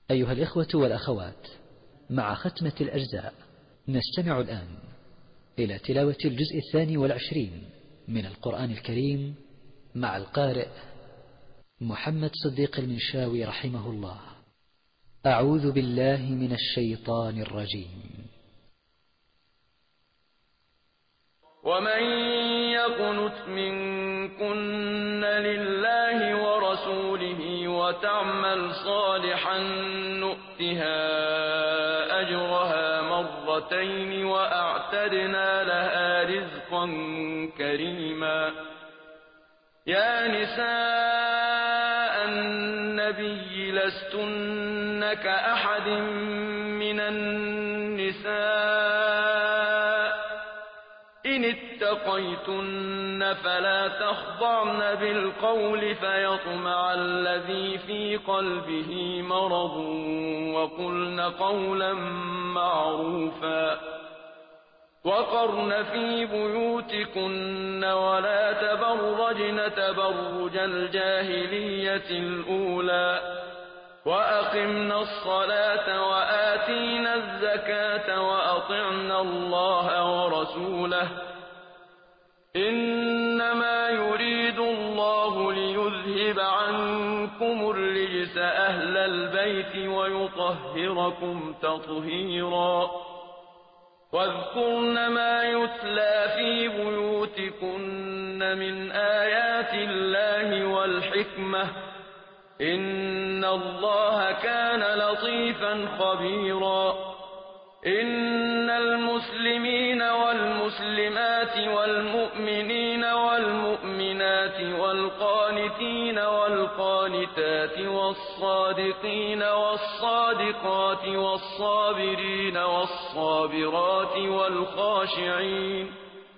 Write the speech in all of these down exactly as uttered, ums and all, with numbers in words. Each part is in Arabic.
أيها الإخوة والأخوات، مع ختمة الأجزاء نستمع الآن إلى تلاوة الجزء الثاني والعشرين من القرآن الكريم مع القارئ محمد صديق المنشاوي رحمه الله. أعوذ بالله من الشيطان الرجيم. ومن يقنت منكن لله ورسوله وتعمل صالحا نؤتها أجرها مرتين وأعتدنا لها رزقا كريما. يا نساء النبي لستن كأحد من النساء إن اتقيتن فلا تخضعن بالقول فيطمع الذي في قلبه مرض وقلن قولا معروفا. وقرن في بيوتكن ولا تبرجن تبرج الجاهلية الأولى وأقمنا الصلاة وآتينا الزكاة وأطعنا الله ورسوله إنما يريد الله ليذهب عنكم الرجس أهل البيت ويطهركم تطهيرا. واذكرن ما يتلى في بيوتكن من آيات الله والحكمة إن الله كان لطيفا خبيرا. إن المسلمين والمسلمات والمؤمنين والمؤمنات والقانتين والقانتات والصادقين والصادقات والصابرين والصابرات والخاشعين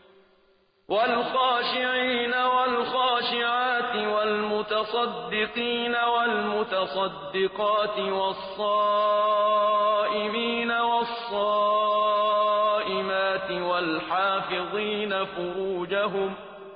والخاشعين والخاشعات والمتصدقين والمتصدقات والصائمين والصائمات والحافظين فروجهم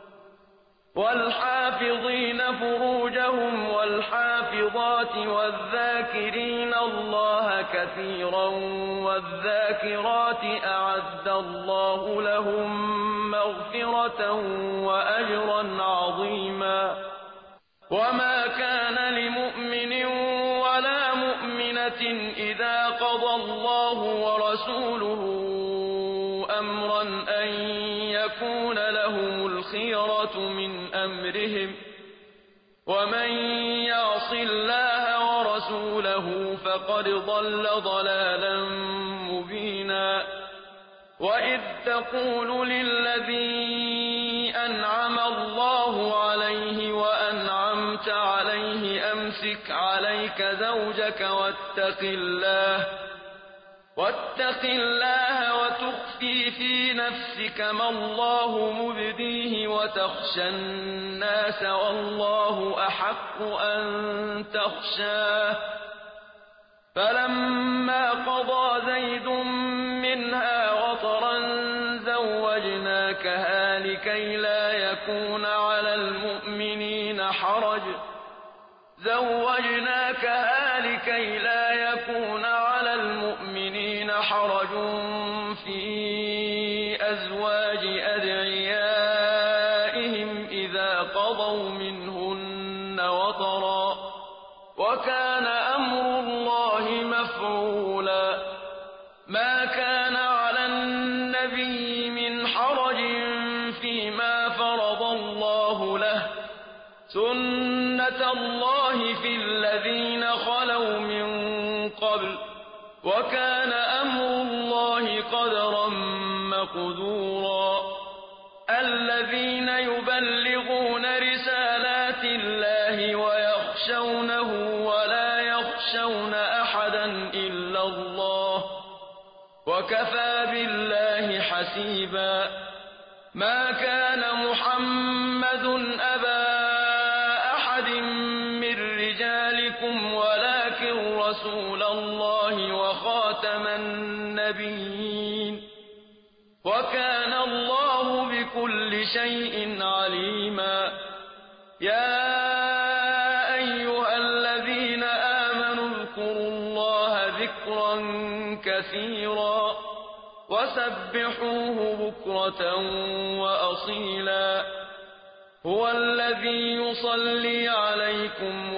والحافظين فروجهم والحافظات والذاكرين الله كثيرا والذاكرات أعد الله لهم مغفرة وأجرا عظيما. وما كان لمؤمن ولا مؤمنة إذا قضى الله ورسوله أمرا أن يكون لهم الخيرة من أمرهم ومن يعص الله ورسوله فقد ضل ضلالا مبينا. وإذ تقول للذي أنعم الله عليه وأنعمت عليه أمسك عليك زوجك واتق الله واتق الله وتخفي في نفسك ما الله مبديه وتخشى الناس والله أحق أن تخشاه. فلما قضى زيد منها وطرا زوجناكها لكي لا يكون على المؤمنين حرج زوجناكها لكي لا يكون على المؤمنين حرج في أزواج أدعيائهم إذا قضوا منهن وطرا وكان أمر الله مفعولا. ما كان على النبي من حرج فيما فرض الله له سنة الله في الذين خلوا من قبل وكان أمر الله قدرا مقدورا. الذين يبلغون رسالات الله ويخشونه ولا يخشون أحدا إلا الله وكفى بالله حسيبا. ما كان محمد أبا أحد من رجالكم ولكن رسول الله وخاتم النبيين وكان الله بكل شيء عليما. يا أيها الذين آمنوا اذكروا الله ذكرا كثيرا وسبحوه بكرة وأصيلا هو الذي يصلي عليكم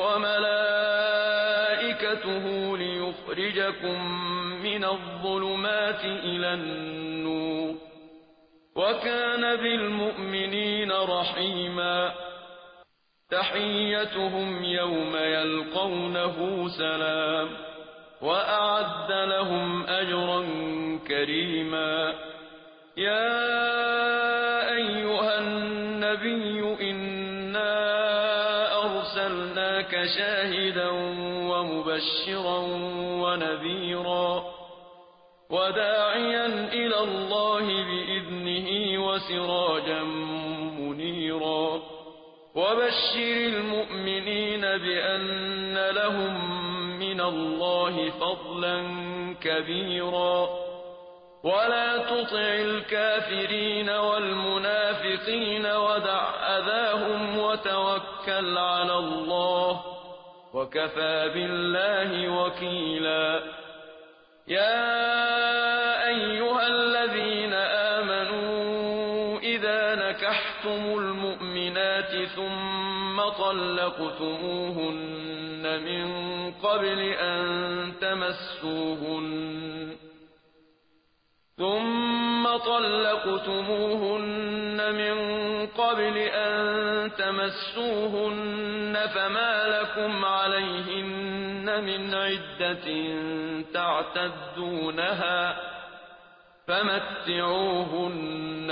وملائكته ليخرجكم من الظلمات إلى النور وكان بالمؤمنين رحيما تحيتهم يوم يلقونه سلام وأعد لهم أجرا كريما يا أيها النبي إنا أرسلناك شاهدا ومبشرا ونذيرا وداعيا إلى الله بإذنه وسراجا منيرا وبشر المؤمنين بأن لهم من الله فضلا كبيرا ولا تطع الكافرين والمنافقين ودع أذاهم وتوكل على الله وكفى بالله وكيلا يا أيها الذين آمنوا إذا نكحتم المؤمنات ثم طلقتموهن من قبل أن تمسوهن ثم طلقتموهن من قبل أن تمسوهن فما لكم عليهن من عدة تعتدونها فمتعوهن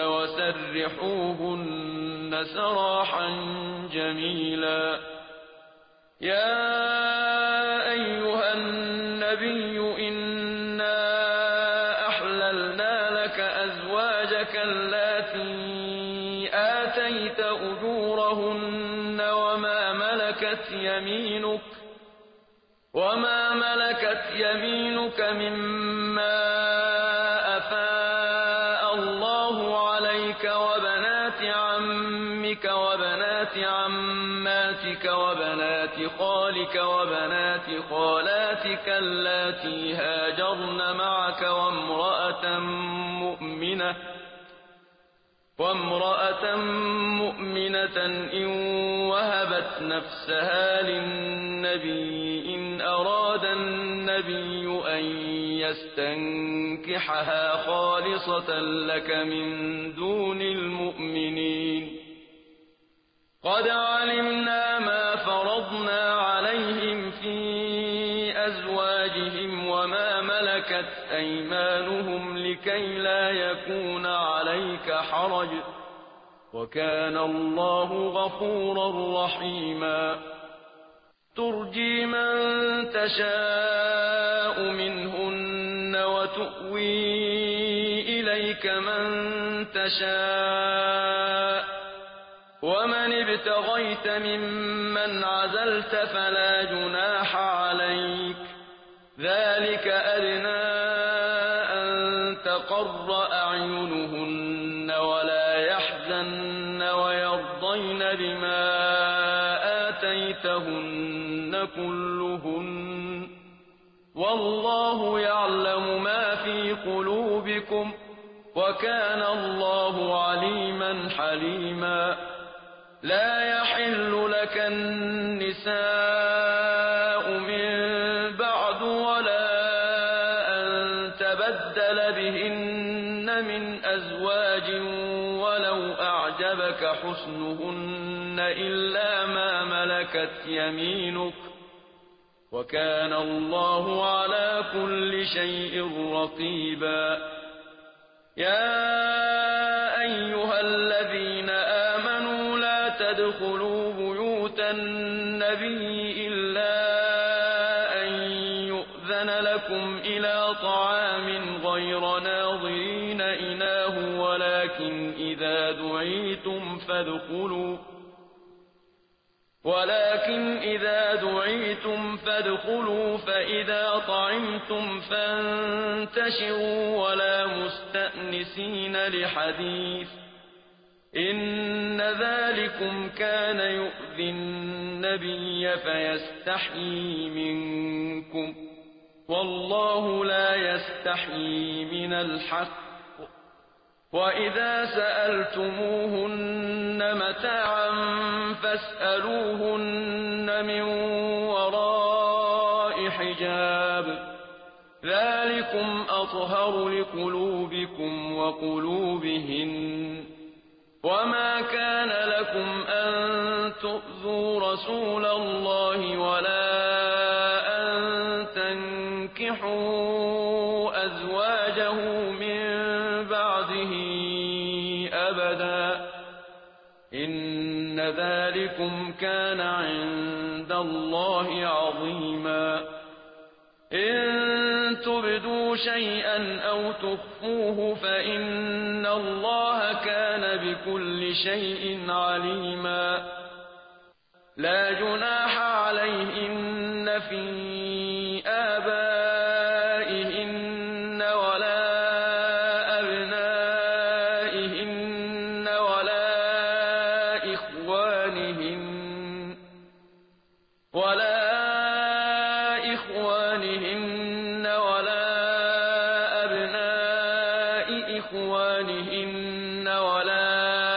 وسرحوهن سراحا جميلا يا أيها النبي إنا أحللنا لك أزواجك اللاتي آتيت أجورهن وما ملكت يمينك وما ملكت يمينك مما أفاء الله عليك وبنات عمك وبنات عماتك وبنات خالك وبنات خالاتك اللاتي هاجرن معك وامرأة مؤمنة وامرأة مؤمنة إن وهبت نفسها للنبي إن أراد النبي أن يستنكحها خالصة لك من دون المؤمنين قد علمنا ما فرضنا عليهم في أزواجهم وما ملكت أيمانهم لكي لا يكون عليك حرج وكان الله غفورا رحيما ترجي من تشاء منهن وتؤوي إليك من تشاء ومن ابتغيت ممن عزلت فلا جناح عليك ذلك أدنى أن تقر أعينهن ولا يحزن ويرضين بما آتيتهن كلهن والله يعلم ما في قلوبكم وكان الله عليما حليما لا يحل لك النساء من بعد ولا أن تبدل بهن من أزواج ولو أعجبك حسنهن إلا ما ملكت يمينك وكان الله على كل شيء رقيبا يا أيها الذين آمنوا لا تدخلوا بيوت النبي إلا أن يؤذن لكم إلى طعام غير ناظرين إناه ولكن إذا دعيتم فادخلوا ولكن إذا دعيتم فادخلوا فإذا طعمتم فانتشروا ولا مستأنسين لحديث إن ذلكم كان يؤذي النبي فيستحيي منكم والله لا يستحيي من الحق. وإذا سألتموهن متاعا فاسألوهن من وراء حجاب ذلكم أطهر لقلوبكم وقلوبهن. وما كان لكم أن تؤذوا رسول الله ولا أن تنكحوا أزواجه من بعده أبدا إن ذلكم كان عند الله عظيما. إن تبدوا شيئا أو تخفوه فإن الله كان بكل شيء عليما. لا جناح عليهن في آبائهن ولا أبنائهن ولا إخوانهن ولا إخوانهن ولا أبناء إخوانهن ولا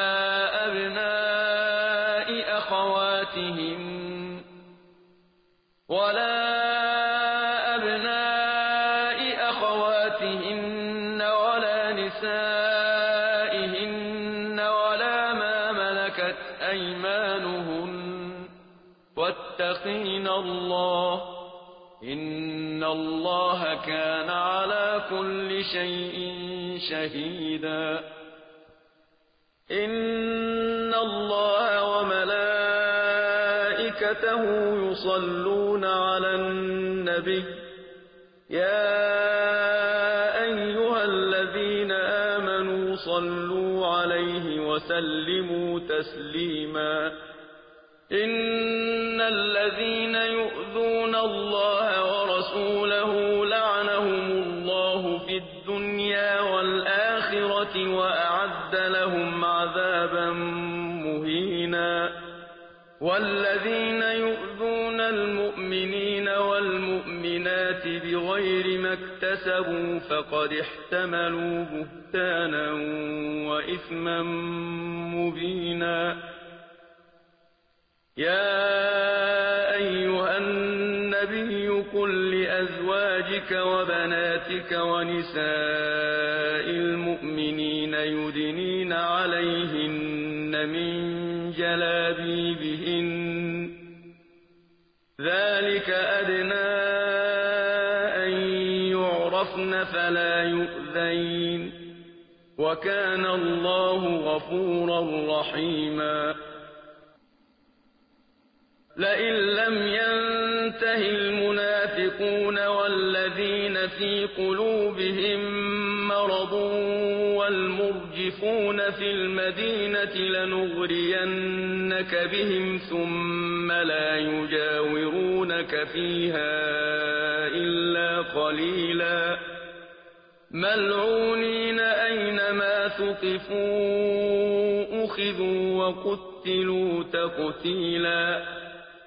أبناء أخواتهن ولا أبناء أخواتهن ولا نسائهن ولا ما ملكت أيمانهن واتقين الله إن الله كان على كل شيء شهيدا. إن الله وملائكته يصلون على النبي يا أيها الذين آمنوا صلوا عليه وسلموا تسليما. إن الذين يؤذون الله ورسوله لعنهم الله في الدنيا والآخرة وأعد لهم عذابا مهينا. والذين يؤذون المؤمنين والمؤمنات بغير ما اكتسبوا فقد احتملوا بهتانا وإثما مبينا. يا أيها النبي قل لأزواجك وبناتك ونساء المؤمنين يدنين عليهن من جلابيبهن ذلك أدنى أن يعرفن فلا يؤذين وكان الله غفورا رحيما. لئن لم ينته المنافقون والذين في قلوبهم مرض والمرجفون في المدينة لنغرينك بهم ثم لا يجاورونك فيها إلا قليلا ملعونين أينما ثقفوا أخذوا وقتلوا تقتيلا.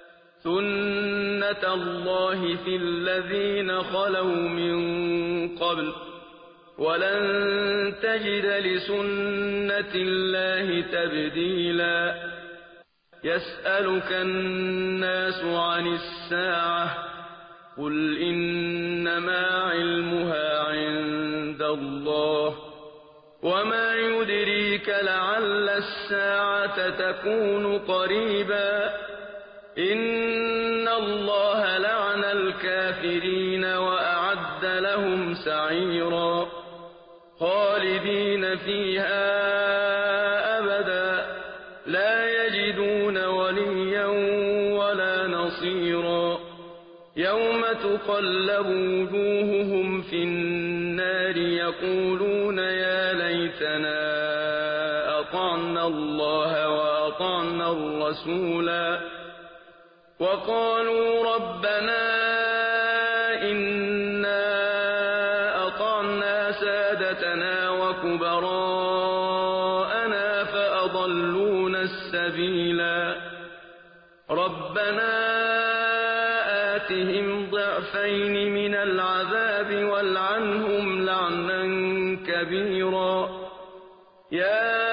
سنة الله في الذين خلوا من قبل ولن تجد لسنة الله تبديلا. يسألك الناس عن الساعة قل إنما علمها عند الله وما يدريك لعل الساعة تكون قريبا. إن الله لعن الكافرين وأعد لهم سعيرا خالدين فيها أبدا لا يجدون وليا ولا نصيرا. يوم تقلب وجوههم في النار يقولون يا ليتنا أطعنا الله وأطعنا الرسولا وقالوا ربنا إنا أطعنا سادتنا وكبراءنا فأضلونا السبيلا. ربنا آتهم ضعفين ضعفين من العذاب والعنهم لعنا كبيرا يا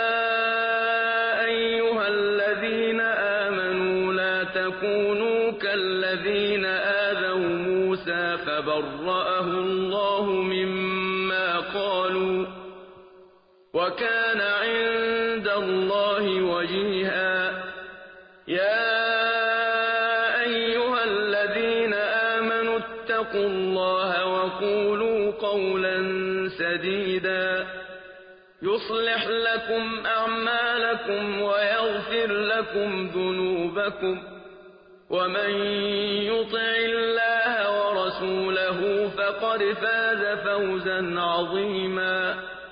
أيها الذين آمنوا لا تكونوا كالذين آذوا موسى فبرأه الله مما قالوا وكان عند الله وجيها يا أيها الذين آمنوا اتقوا الله وقولوا قولا سديدا يصلح لكم أعمالكم ويغفر لكم ذنوبكم ومن يطع الله ورسوله فقد فاز فوزا عظيما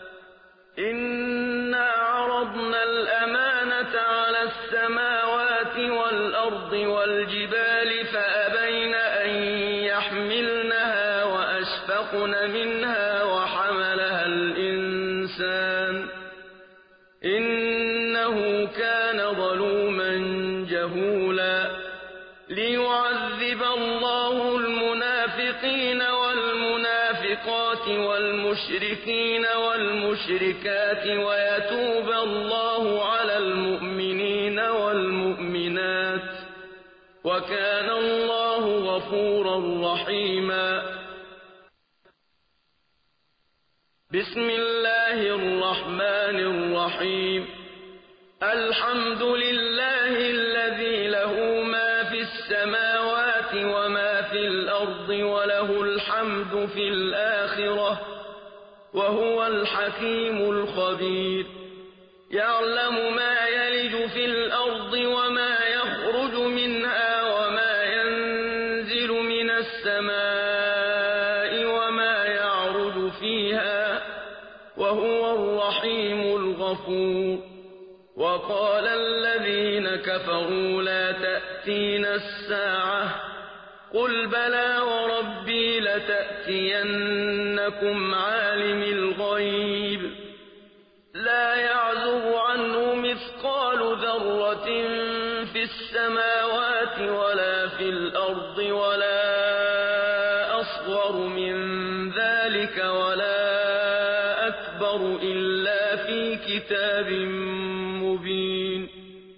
إنا عرضنا الأمانة على السماوات والأرض والجبال فأبين أن يحملنها وأشفقن منها وحملها الإنسان إنه كان ظلوما جهولا ليعذب الله المنافقين والمنافقات والمشركين والمشركات ويتوب الله على المؤمنين والمؤمنات وكان الله غفورا رحيما بسم الله الرحمن الرحيم الحمد لله الذي له ما في السماوات وما في الأرض وله الحمد في الآخرة وهو الحكيم الخبير يعلم ما يلج في الأرض وما يخرج منها وما ينزل من السماء وما يعرج فيها وهو الرحيم الغفور وقال الذين كفروا لا تأتينا الساعة قل بلى وربي لتأتينكم عالم الغيب لا يعزب عنه مثقال ذرة في السماوات ولا في الأرض ولا أصغر من ذلك ولا أكبر إلا في كتاب مبين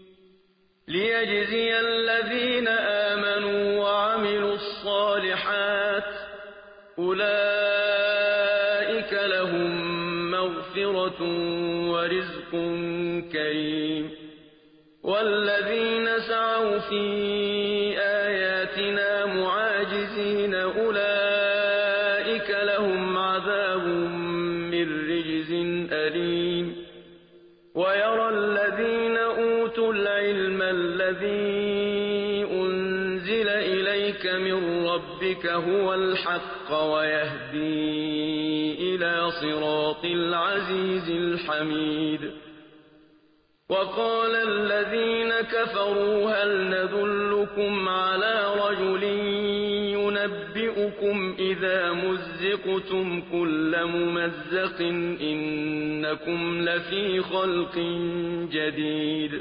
ليجزي الذين آمنوا وعملوا الصالحات أولئك لهم مغفرة ورزق كريم والذين سعوا في آياتنا معاجزين أولئك لهم عذاب من رجز أليم ويرى الذين أوتوا العلم الذي أنزل إليك من ربك هو الحق ويهدي إلى صراط العزيز الحميد وقال الذين كفروا هل ندلكم على رجل ينبئكم إذا مزقتم كل ممزق إنكم لفي خلق جديد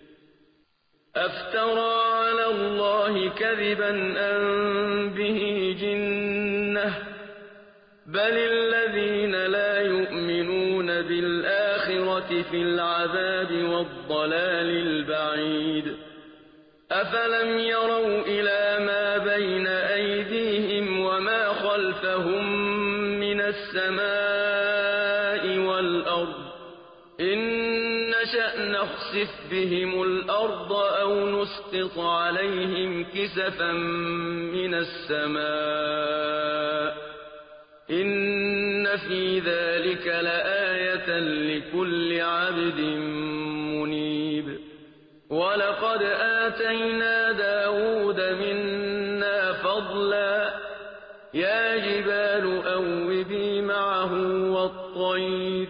أفترى على الله كذبا أم به جنة بل الذين لا يؤمنون بالآخرة في العذاب والضلال البعيد أفلم يروا إلى ما بين أيديهم وما خلفهم من السماء والأرض إن نشأ نخسف بهم الأرض أو نسقط عليهم كسفا من السماء إن في ذلك لآية لكل عبد منيب ولقد آتينا داود منا فضلا يا جبال أوبي معه والطير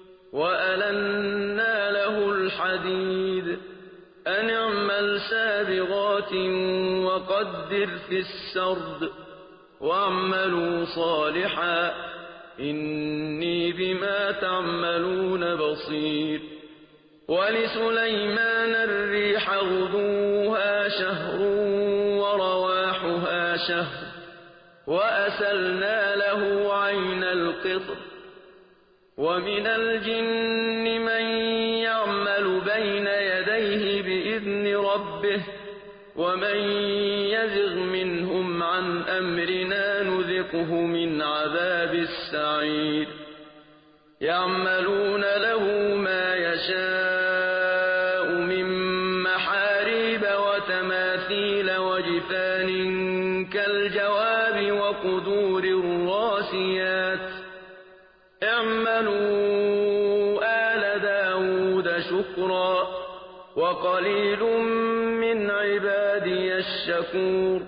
وألنا له الحديد أن اعمل سابغات وقدر في السرد واعملوا صالحا إني بما تعملون بصير ولسليمان الريح غدوها شهر ورواحها شهر وأسلنا له عين القطر ومن الجن من يعمل بين يديه بإذن ربه ومن يزغ منهم عن أمرنا نذقه من عذاب السعير يعملون له ما يشاء من محاريب وتماثيل وجفان كالجواب وقدور الراسيات اعملوا آل داود شكرا وقليل من عبادي الشكور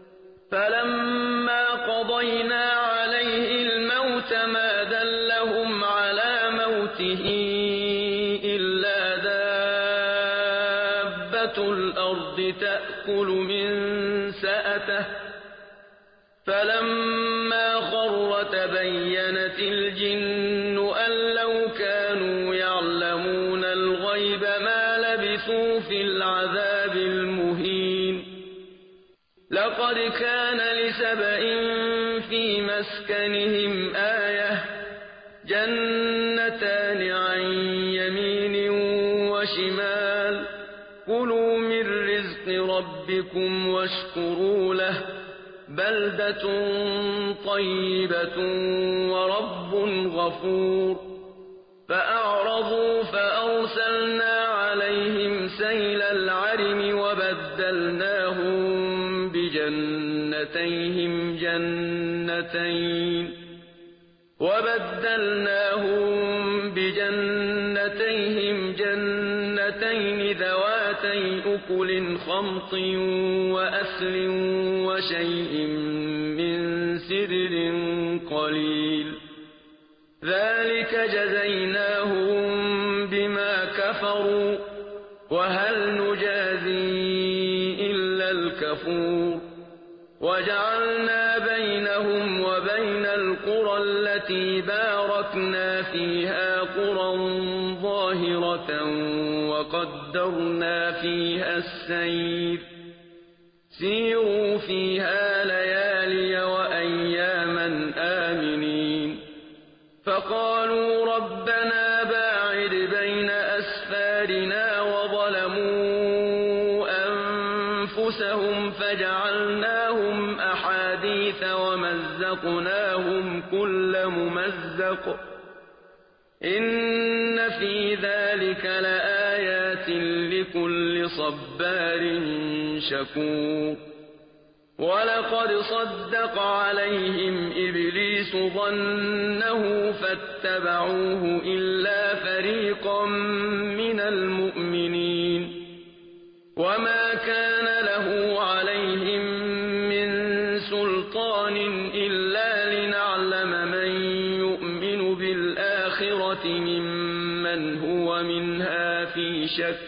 فلما قضينا عليه الموت ما دلهم على موته إلا دابة الأرض تأكل من سأته فلما خر تبينت الجن أن لو كانوا يعلمون الغيب ما لبثوا في العذاب المهين لقد كان لسبإ في مسكنهم آية جنتان عن يمين وشمال كلوا من رزق ربكم واشكروا له بلدة طيبة ورب غفور فأعرضوا فأرسلنا عليهم سيل العرم وبدلناهم بجنتيهم جنتين وبدلناهم بجنتيهم جنتين ذواتي أكل خمط وأثل وشيء من سدر قليل ذلك جزيناهم بما كفروا وهل نجازي إلا الكفور وجعلنا بينهم وبين القرى التي باركنا فيها قرى ظاهرة وقدرنا فيها السير سيروا فيها ليالي وأياما آمنين فقالوا ربنا باعد بين أسفارنا وظلموا أنفسهم فجعلناهم أحاديث ومزقناهم كل ممزق إن في ذلك لآيات لكل صبار شكور ولقد صدق عليهم إبليس ظنه فاتبعوه إلا فريقا من المؤمنين وما كان له عليهم من سلطان إلا لنعلم من يؤمن بالآخرة ممن هو منها في شك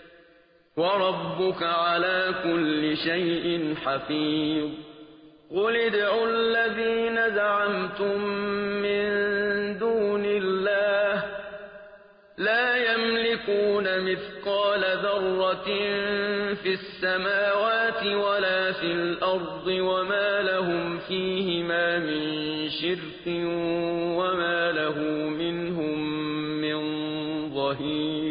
وربك على كل شيء حفيظ قل ادعوا الذين زعمتم من دون الله لا يملكون مثقال ذرة في السماوات ولا في الأرض وما لهم فيهما من شرك وما له منهم من ظهير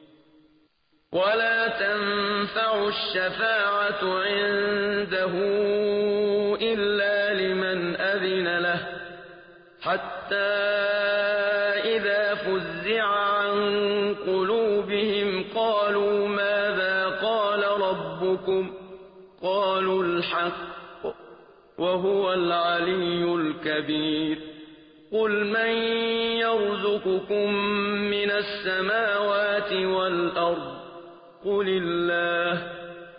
ولا تنفع الشفاعة عنده إلا لمن أذن له حتى إذا فزع عن قلوبهم قالوا ماذا قال ربكم قالوا الحق وهو العلي الكبير قل من يرزقكم من السماوات والأرض قل الله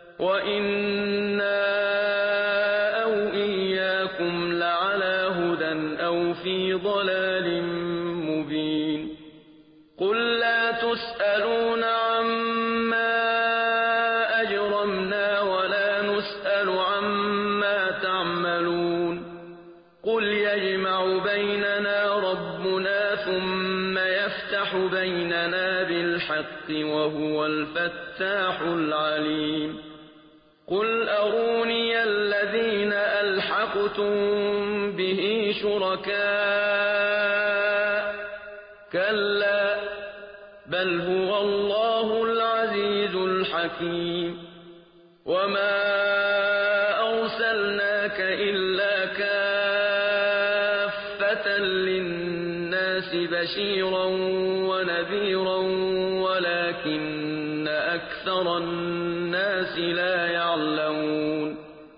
وإنا أو إياكم لعلى هدى أو في ضلال مبين قل لا تسألون عما أجرمنا ولا نسأل عما تعملون قل يجمع بيننا ربنا ثم يفتح بيننا بالحق وهو الفتاح العليم قل أروني الذين ألحقتم به شركاء كلا بل هو الله العزيز الحكيم وما أرسلناك إلا كافة للناس بشيرا ونذيرا ولكن أكثر الناس لا يعلمون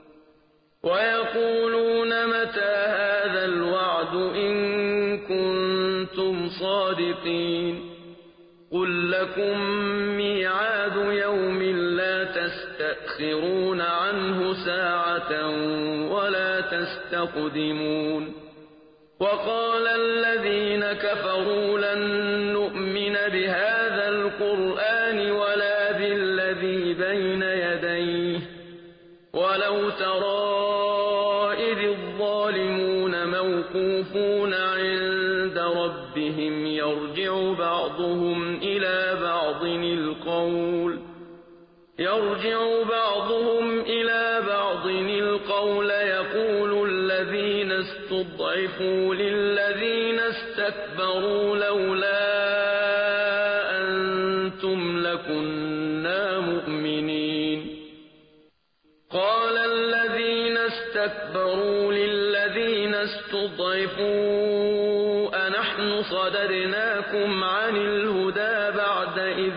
ويقولون متى هذا الوعد إن كنتم صادقين قل لكم ميعاد يوم لا تستأخرون عنه ساعة ولا تستقدمون وقال الذين كفروا لن نؤمن بهذا القرآن ولا بالذي بين يديه ولو ترى إذ الظالمون موقوفون عند ربهم يرجع بعضهم إلى بعض القول يرجع بعضهم إلى بعض القول يقول الذين استضعفوا للذين استكبروا لولا أنتم لكنا مؤمنين قال الذين استكبروا للذين استضعفوا أنحن صددناكم عن الهدى بعد إذ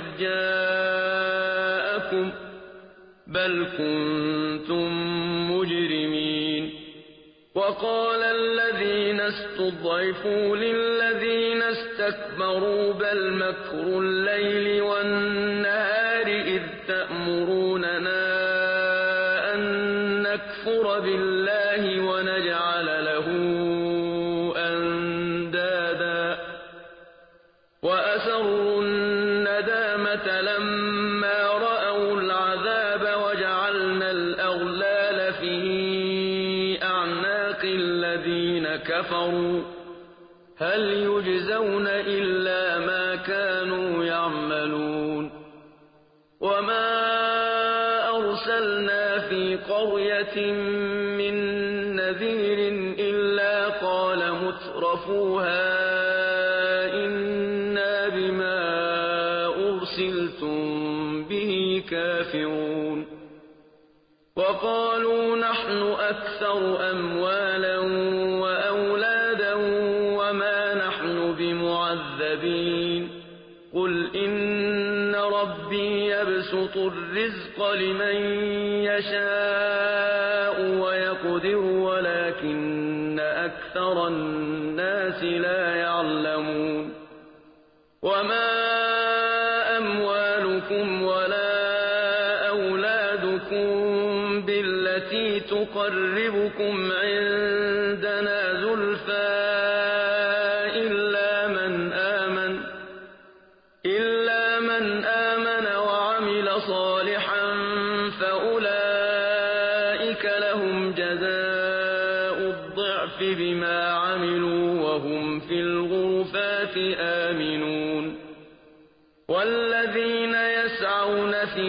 جاءكم بل كنتم مجرمين وقال الذين استضعفوا للذين استكبروا بل مكر الليل والنهار إذ تأمروننا أن نكفر بالله ونجعل له أندادا وأسروا الندامة لما رأوا العذاب وجعلنا الأغلال في أعناق الذين كفروا هل يجزون إلا ما كانوا يعملون وما أرسلنا في قرية من نذير إلا قال مترفوها إنا بما أرسلتم به كافرون وقالوا نحن أكثر أموالا وأولادا وما نحن بمعذبين قل إن ربي يبسط الرزق لمن يشاء ويقدر ولكن أكثر الناس لا يعلمون وما أموالكم ولا أولادكم بالتي تقربكم عندنا زلفى إلا من آمن إلا من آمن وعمل صالحا فأولئك لهم جزاء الضعف بما عملوا وهم في الغرفات آمنون والذين يسعون في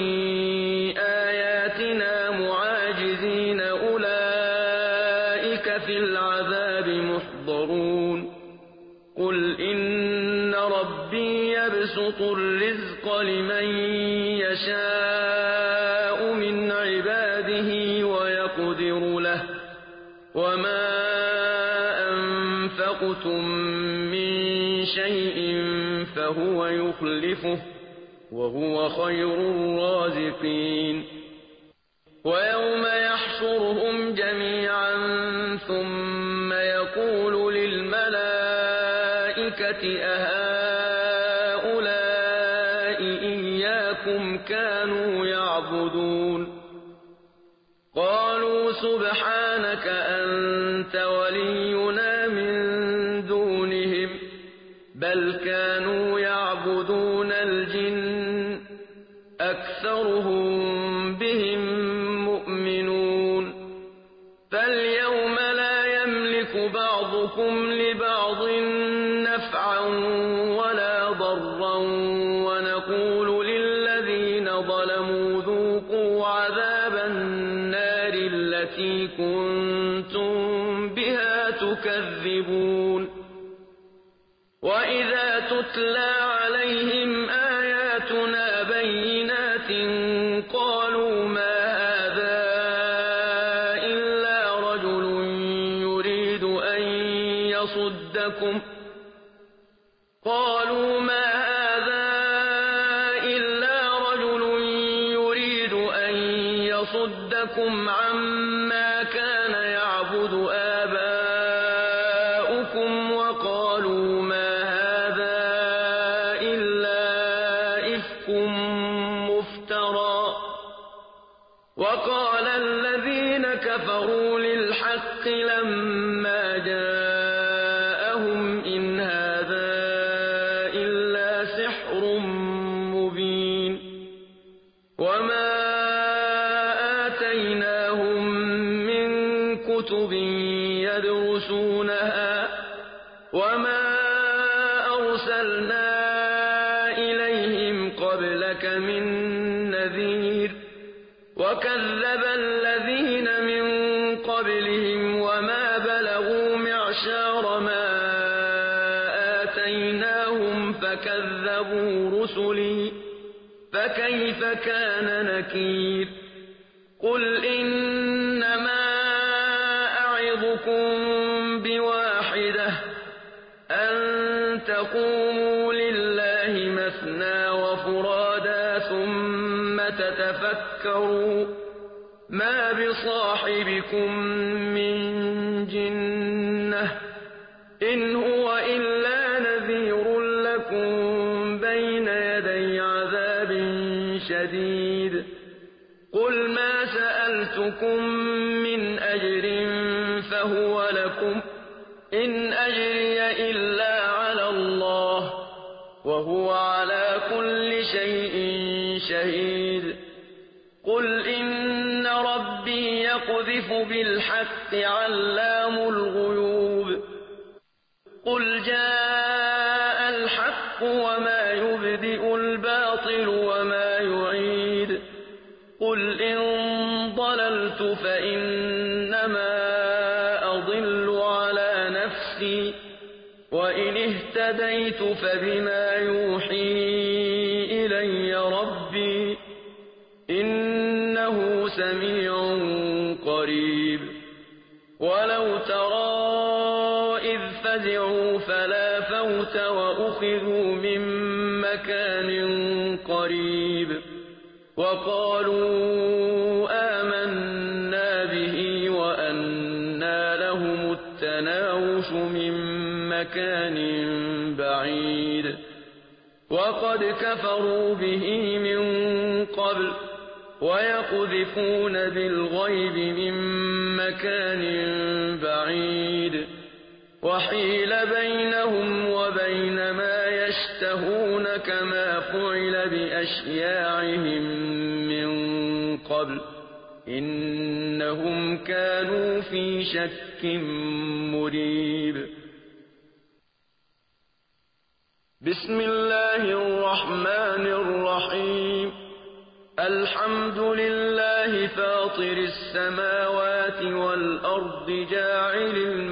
آياتنا معاجزين أولئك في العذاب محضرون قل إن ربي يبسط الرزق لمن يشاء من عباده ويقدر له وما أنفقتم من شيء فهو يخلفه وهو خير الرازقين ويوم يحشرهم جميعا ثم يقول للملائكة أهؤلاء إياكم كانوا يعبدون قالوا سبحانك أنت ولينا من دونهم بل كانوا يعبدون الجن أكثرهم بهم مؤمنون فاليوم لا يملك بعضكم لبعض نفعا ولا ضرا ونقول للذين ظلموا ذوقوا عذاب النار تكذبون وإذا تتلى عليهم آياتنا بينات قالوا ما هذا إلا رجل يريد أن يصدكم قالوا ما هذا إلا رجل يريد أن يصدكم عما كان يعبد آباؤكم وقالوا ما هذا إلا إفك مفترى وقال الذين كفروا للحق لما جاءهم إن هذا إلا سحر مبين وما آتيناهم من كتب يدرسونها وما أرسلنا إليهم قبلك من نذير وكذب الذين من قبلهم وما بلغوا معشار ما آتيناهم فكذبوا رسلي فكيف كان نكير قل إنما أعظكم بواحدة أن تقوموا لله مثنى وفرادا ثم تتفكروا ما بصاحبكم من جنة إن هو إلا نذير لكم بين يدي عذاب شديد قل ما سألتكم من أجر فهو لكم إن أجري إلا على الله وهو على كل شيء شهيد قل إن ربي يقذف بالحق علام الغيوب قل جاء الحق وما يبدئ الباطل وما يعيد قل إن ضللت فإنما أضل على نفسي وإن اهتديت فبما يوحي إلي ربي إنه سميع قريب ولو ترى إذ فزعوا فلا فوت وأخذوا من مكان قريب وقالوا آمنا به وأنى لهم التناوش من مكان بعيد وقد كفروا به من قبل ويقذفون بالغيب من مكان بعيد وحيل بينهم وبين ما يشتهون كما فعل بأشياعهم من قبل إنهم كانوا في شك مريب بسم الله الرحمن الرحيم الحمد لله فاطر السماوات والأرض جاعل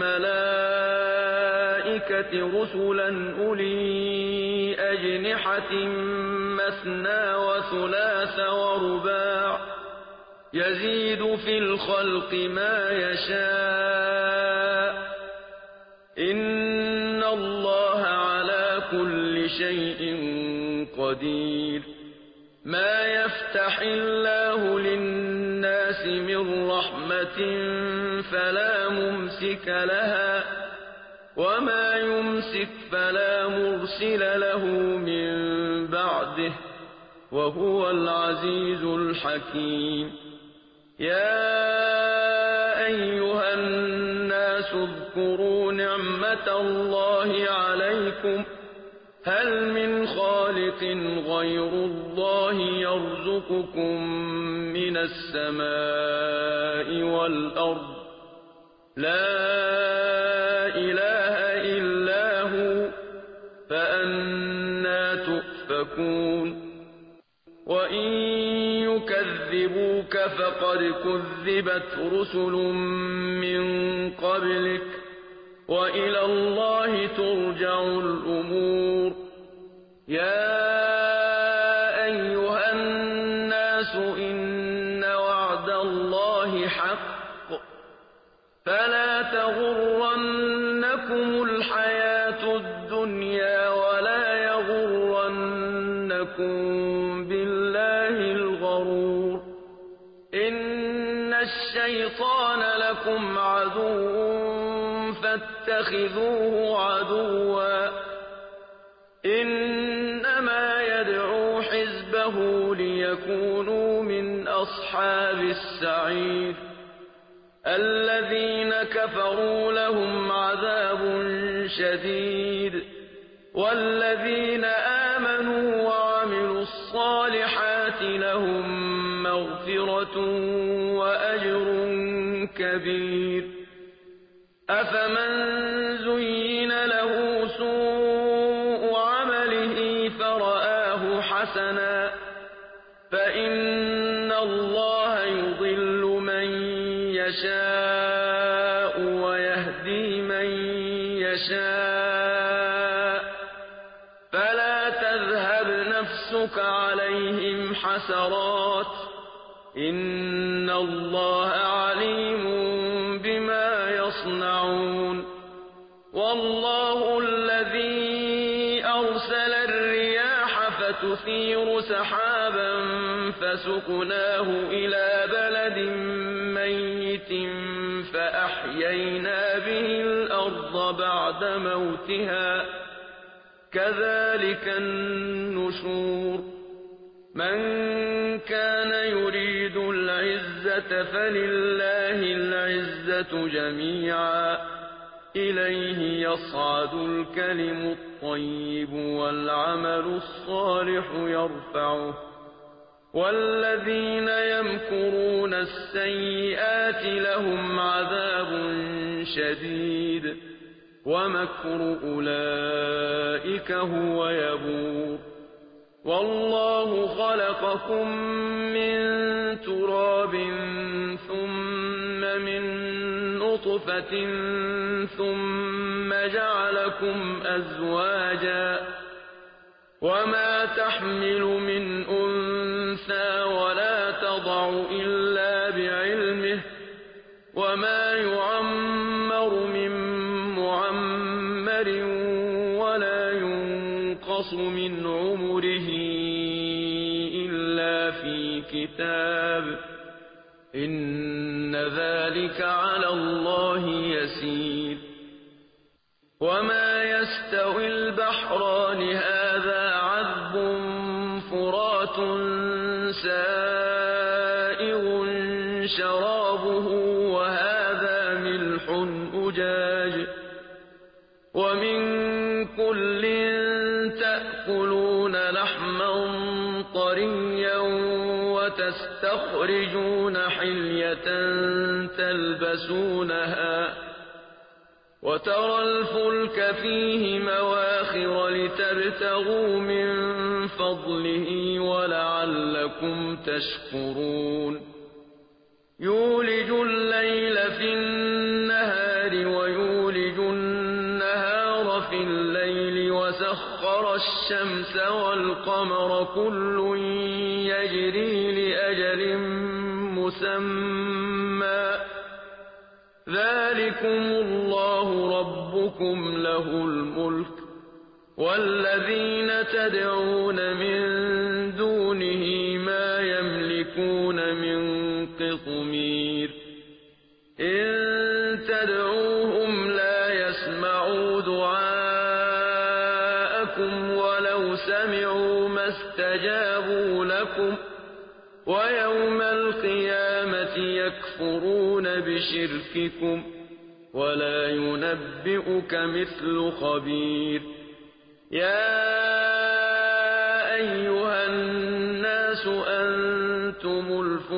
الملائكة رسلا أولي أجنحة مثنى وثلاث ورباع يزيد في الخلق ما يشاء إن الله على كل شيء قدير ما يفتح الله للناس من رحمة فلا ممسك لها وما يمسك فلا مرسل له من بعده وهو العزيز الحكيم يا أيها الناس اذكروا نعمة الله عليكم هل من خالق غير الله يرزقكم من السماء والأرض لا إله إلا هو فأنى تؤفكون وإن يكذبوك فقد كذبت رسل من قبلك وإلى الله ترجع الأمور. يا أيها الناس إن وعد الله حق فلا تغرنكم الحياة الدنيا ولا يغرنكم بالله الغرور. إن الشيطان لكم عدو فاتخذوه عدوا إنما يدعو حزبه ليكونوا من أصحاب السعير. الذين كفروا لهم عذاب شديد والذين آمنوا وعملوا الصالحات لهم مغفرة وأجر كبير. أفمن زين له سوء عمله فرآه حسنا فإن الله يضل من يشاء ويهدي من يشاء فلا تذهب نفسك عليهم حسرات إن الله عليم بما يصنعون. والله الذي أرسل الرياح فتثير سحابا فسقناه إلى بلد ميت فأحيينا به الأرض بعد موتها كذلك النشور. من كان يريد العزة فلله العزة جميعا إليه يصعد الكلم الطيب والعمل الصالح يرفعه والذين يمكرون السيئات لهم عذاب شديد ومكر أولئك هو يبور. والله خلقكم من تراب ثم من نطفة ثم جعلكم أزواجا وما تحمل من أنثى ولا تضع إلا بعلمه وما يعمر من معمر ولا ينقص من عمره إلا في كتاب إن ذلك على الله يسير. وما يستوي البحران هذا عذب فرات سائغ شرابه وهذا ملح أجاج ومن كل تأكلون لحما طريا وتستخرجون حلية تلبسونها وترى الفلك فيه مواخر لتبتغوا من فضله ولعلكم تشكرون. يولج الليل في النهار ويولج النهار في الليل وسخر الشمس والقمر كل يجري لأجل مسمى ذلكم الله ربكم له الملك والذين تدعون من دونه ما يملكون من قطمير. إن تدعوهم لا يسمعوا دعاءكم ولو سمعوا ما استجابوا لكم ويوم القيامة يكفرون بشرككم ولا ينبئك مثل خبير. يا أيها الناس أنتم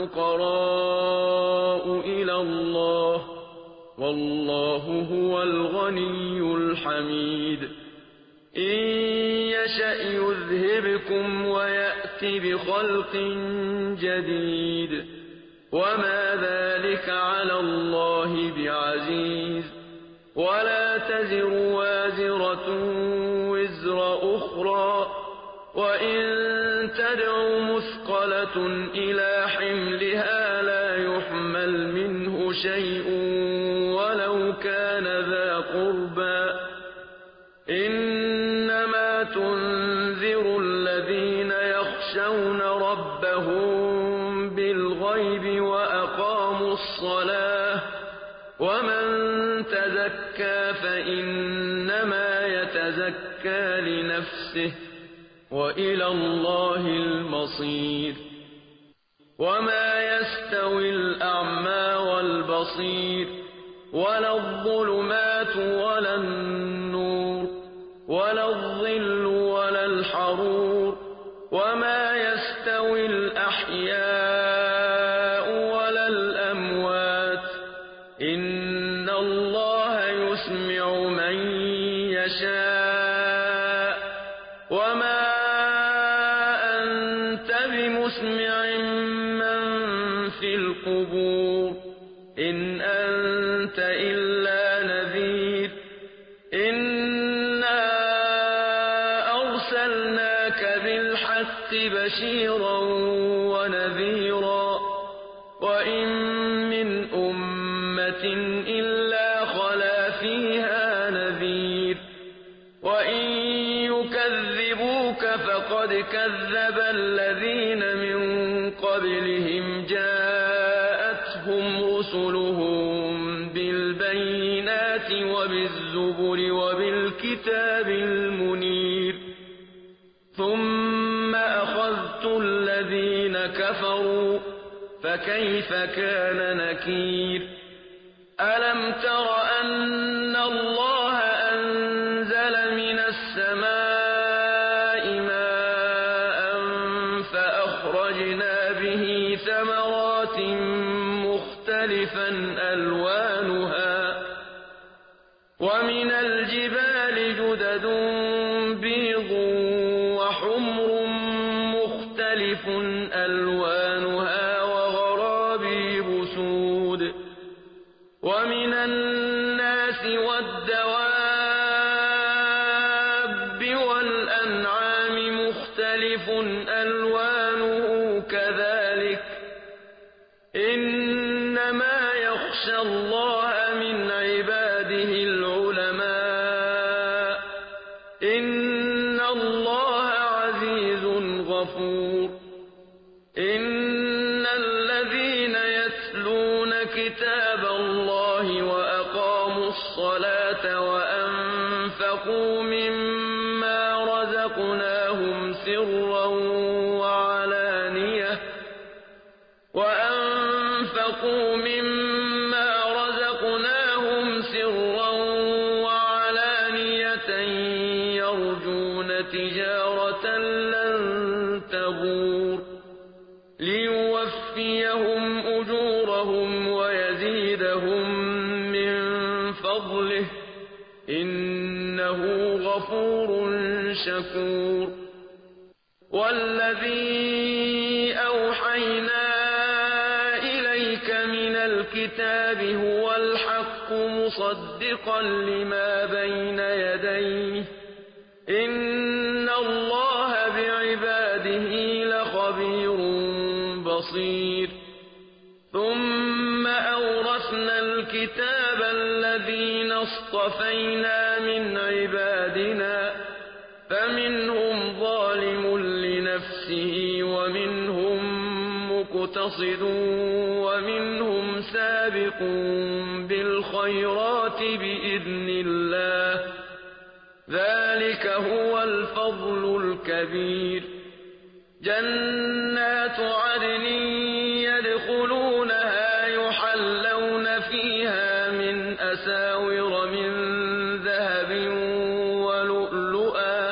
الفقراء إلى الله والله هو الغني الحميد. إن يشأ يذهبكم ويأت بخلق جديد وما ذلك على الله بعزيز. ولا تزر وازرة وزر أخرى وإن تدع مثقلة إلى حملها لا يحمل منه شيء ولو كان ذا قربى إنما تنذر الذين يخشون ربهم بالغيب وأقاموا الصلاة ومن تزكى فإنما يتزكى لنفسه وإلى الله المصير وما يستوي الأعمى والبصير ولا الظلمات ولا النور ولا الظل ولا الحرور وما يستوي الأحياء ولا الأموات إن الله يسمع من يشاء وما أنت بمسمع من في القبور إن أنت إلا نذير إنا أرسلناك بالحق بشيرا ونذيرا وإن من أمة إلا خلا فيها نذير وإن يكذبوك فقد كذب الذين من قبلهم جاءتهم رسلهم بالبينات وبالزبر وبالكتاب المنير ثم أخذت الذين كفروا فكيف كان نكير ألم تر أن الله أنزل من السماء ماء فأخرجنا به ثمرات مختلفا ألوانها ومن الجبال جدد بيض وحمر مختلف ألوانها وغرابيب سود ومن الناس والدواب والأنعام مختلف ألوانه كذلك إنما يخشى الله من عباده العلماء إن الله عزيز غفور إن الذين يتلون كتاب الله وأقاموا الصلاة وأنفقوا مما رزقناهم سرا وعلانية وأنفقوا مما رزقناهم سرا وعلانية يرجون تجارة لن تبور ليوفيهم أجورهم ويزيدهم من فضله إنه غفور شكور والذي أوحينا إليك من الكتاب هو الحق مصدقا لما بين يديه إن الله بعباده لخبير بصير ثم أورثنا الكتاب الذين اصطفينا من عبادنا فمنهم ظالم لنفسه ومنهم مقتصد ومنهم سابق بالخيرات بإذن الله ذلك هو الفضل الكبير جنات عدن يدخلونها يحلون فيها من أساور من ذهب ولؤلؤا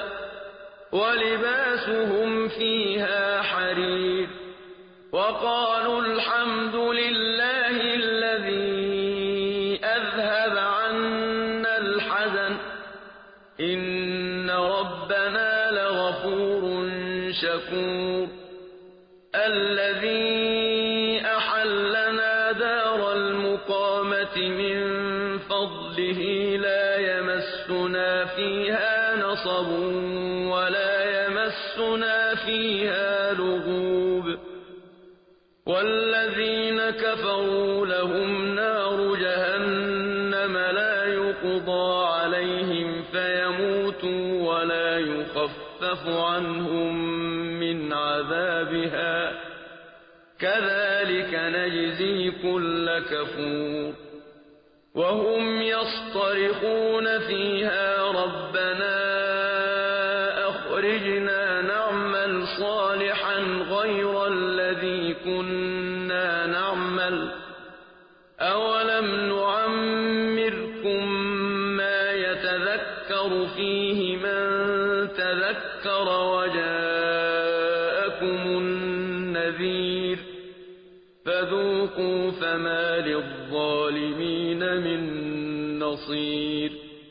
ولباسهم فيها حرير وقالوا الحمد لله الذي أذهب عنا الحزن إن ربنا لغفور شكور الذي أحلنا دار المقامة من فضله يمسنا فيها نصب ولا يمسنا فيها لغوب والذين كفروا لهم نار جهنم لا يقضى عليهم فيموتوا ولا يخفف عنهم من عذابها كذلك نجزي كل كفور وهم يصطرخون فيها ربنا أخرجنا نعمل صالحا غير الذي كنا نعمل أولم نعمركم ما يتذكر فيه من تذكر وجاءكم النذير فذوقوا فما للظالمين من نصير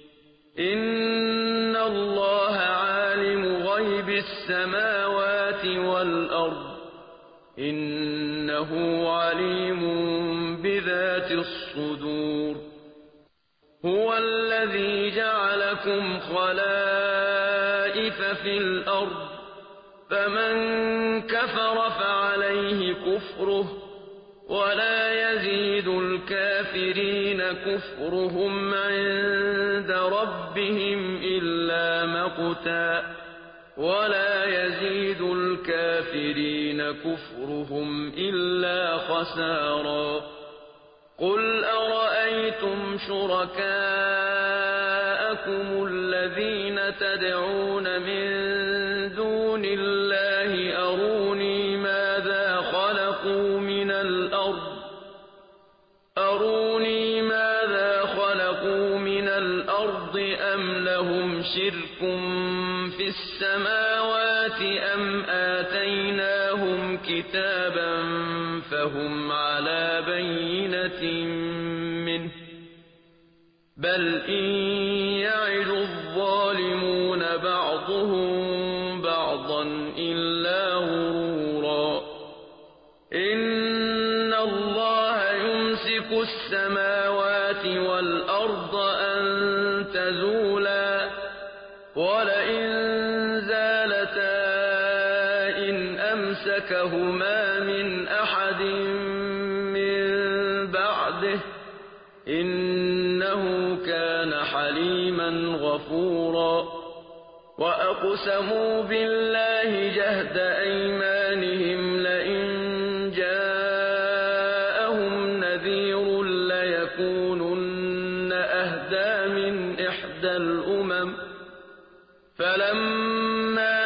إن الله عالم غيب السماوات والأرض إنه عليم بذات الصدور هو الذي جعلكم خلائف في الأرض فمن كفر فعليه كفره ولا يزيد الكافرين كفرهم عند ربهم إلا مقتا ولا يزيد الكافرين كفرهم إلا خسارا قل أرأيتم شركاءكم الذين تدعون من دون الله أروني ماذا خلقوا من الأرض أروني ماذا خلقوا من الأرض أم لهم شرك في السماوات أم آتيناهم كتابا فهم على بينة منه بل إن يعد الظالمون بعضهم بعضا إلا غرورا إن الله يمسك السماوات والأرض أن تزولا ولئن زالتا إن أمسكهما من أحد من بعده إنه كان حليما غفورا وأقسموا بالله جهد أيمانهم لئن جاءهم نذير ليكونن أهدى من إحدى الأمم فلما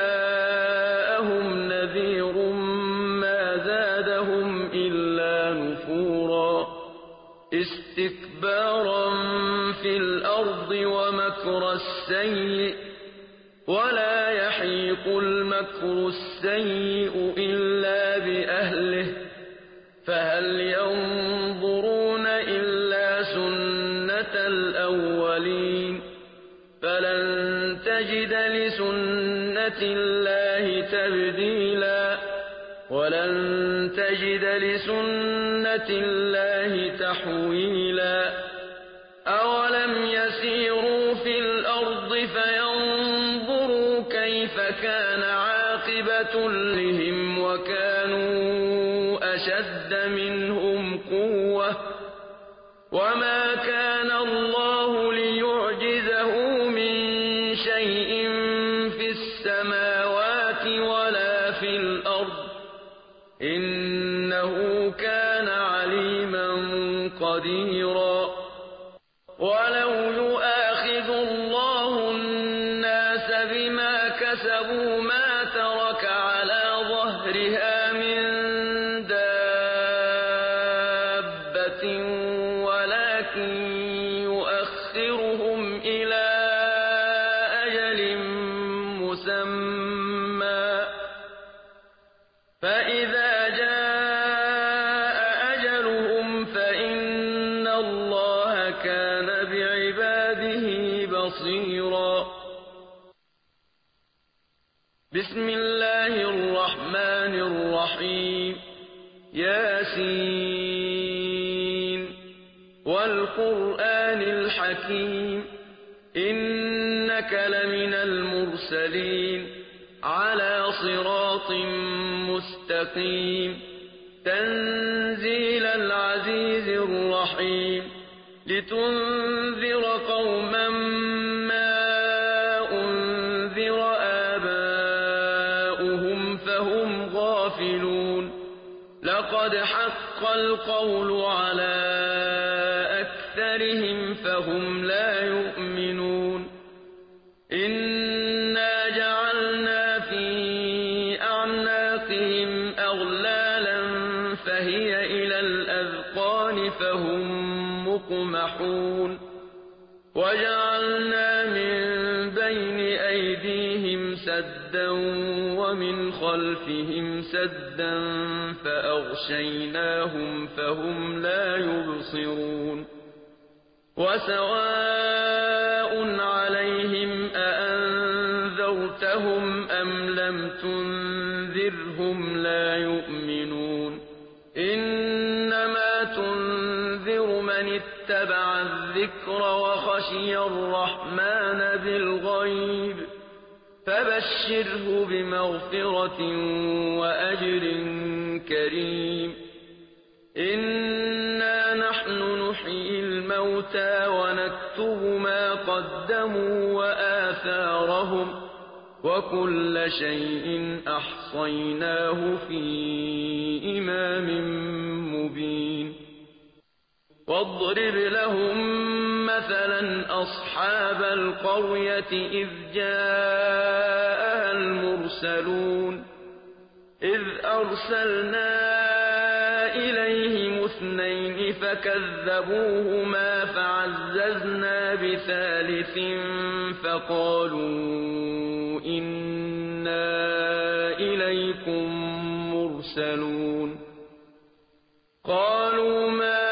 جاءهم نذير ما زادهم إلا نفورا استكبارا في الأرض ومكر السيء ولا يحيق المكر السيء إلا بأهله فهل ينظرون إلا سنة الأولين فلن تجد لسنة الله تبديلا ولن تجد لسنة الله تحويلا أولم يسيروا في الأرض فينظروا كيف كان عاقبة لهم وكانوا أشد منهم قوة وما كان الله ليعجزه من شيء في السماوات ولا في الأرض إنه كان عليما قديرا ولو يؤاخذ الله الناس بما كسبوا ما ترك على ظهرها من دابة ولكن يؤخرهم إلى أجل مسمى فإذا جاء أجلهم فإن الله كان بعباده بصيرا بسم الله الرحمن الرحيم ياسين والقرآن الحكيم إنك لمن المرسلين على صراط مستقيم تنزيل العزيز الرحيم لتنذر قوما ما أنذر آباؤهم فهم غافلون لقد حق القول على أكثرهم فهم لا يؤمنون إنا جعلنا في أعناقهم أغلالا فهي إلى الأذقان فهم مقمحون وجعلنا من بين أيديهم سدا ومن خلفهم سدا فأغشيناهم فهم لا يبصرون وسواء عليهم أأنذرتهم أم لم تنذرهم لا يؤمنون إنما تنذر من اتبع الذكر وخشي الرحمن بالغيب فبشره بمغفرة وأجر كريم إنا نحن نحيي الموتى ونكتب ما قدموا وآثارهم وكل شيء أحصيناه في إمام مبين واضرب لهم مثلا أصحاب القرية إذ جاءها المرسلون إذ أرسلنا إليهم اثنين فكذبوهما فعززنا بثالث فقالوا إنا إليكم مرسلون قالوا ما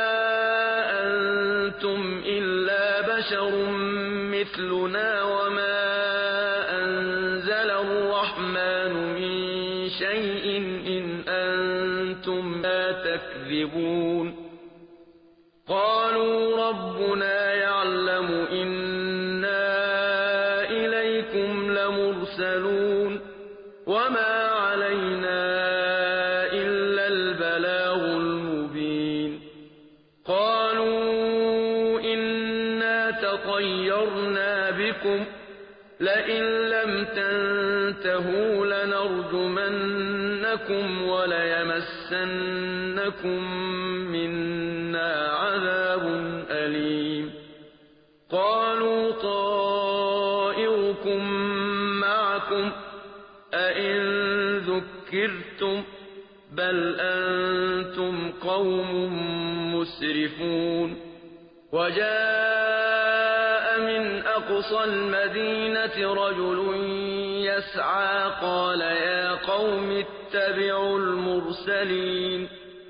أنتم إلا بشر مثلنا وما أنزل الرحمن من شيء إن أنتم لا تكذبون قالوا ربنا يعلم إنا إليكم لمرسلون وما علينا إلا البلاغ المبين قالوا إنا تطيرنا بكم لئن لم تنتهوا لنرجمنكم وليمسنكم منا عذاب أليم قالوا طائركم معكم أئن ذكرتم بل أنتم قوم مسرفون وجاء من أقصى المدينة رجل يسعى قال يا قوم اتبعوا المرسلين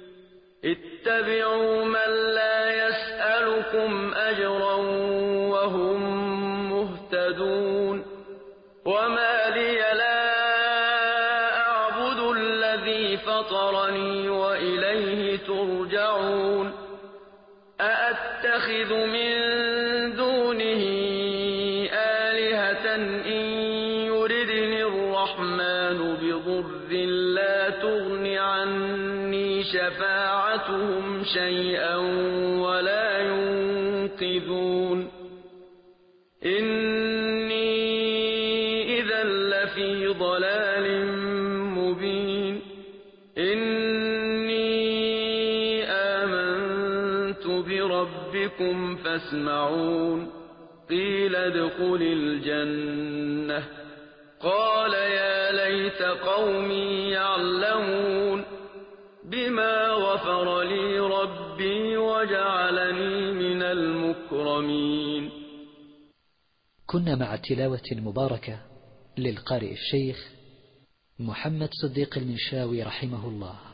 اتبعوا من لا يسألكم أجرا وهم مهتدون وما لي لا أعبد الذي فطرني وإليه ترجعون أأتخذ من دونه آلهة إن يردني الرحمن بضر لا تغن عني شفاعتهم شيئا ولا ينقذون إني إذا لفي ضلال مبين إني آمنت بربكم فاسمعون قيل ادخل الجنة قال يا ليت قومي يعلمون بما غفر لي ربي وجعلني من المكرمين. كنا مع التلاوة المباركة للقارئ الشيخ محمد صديق المنشاوي رحمه الله.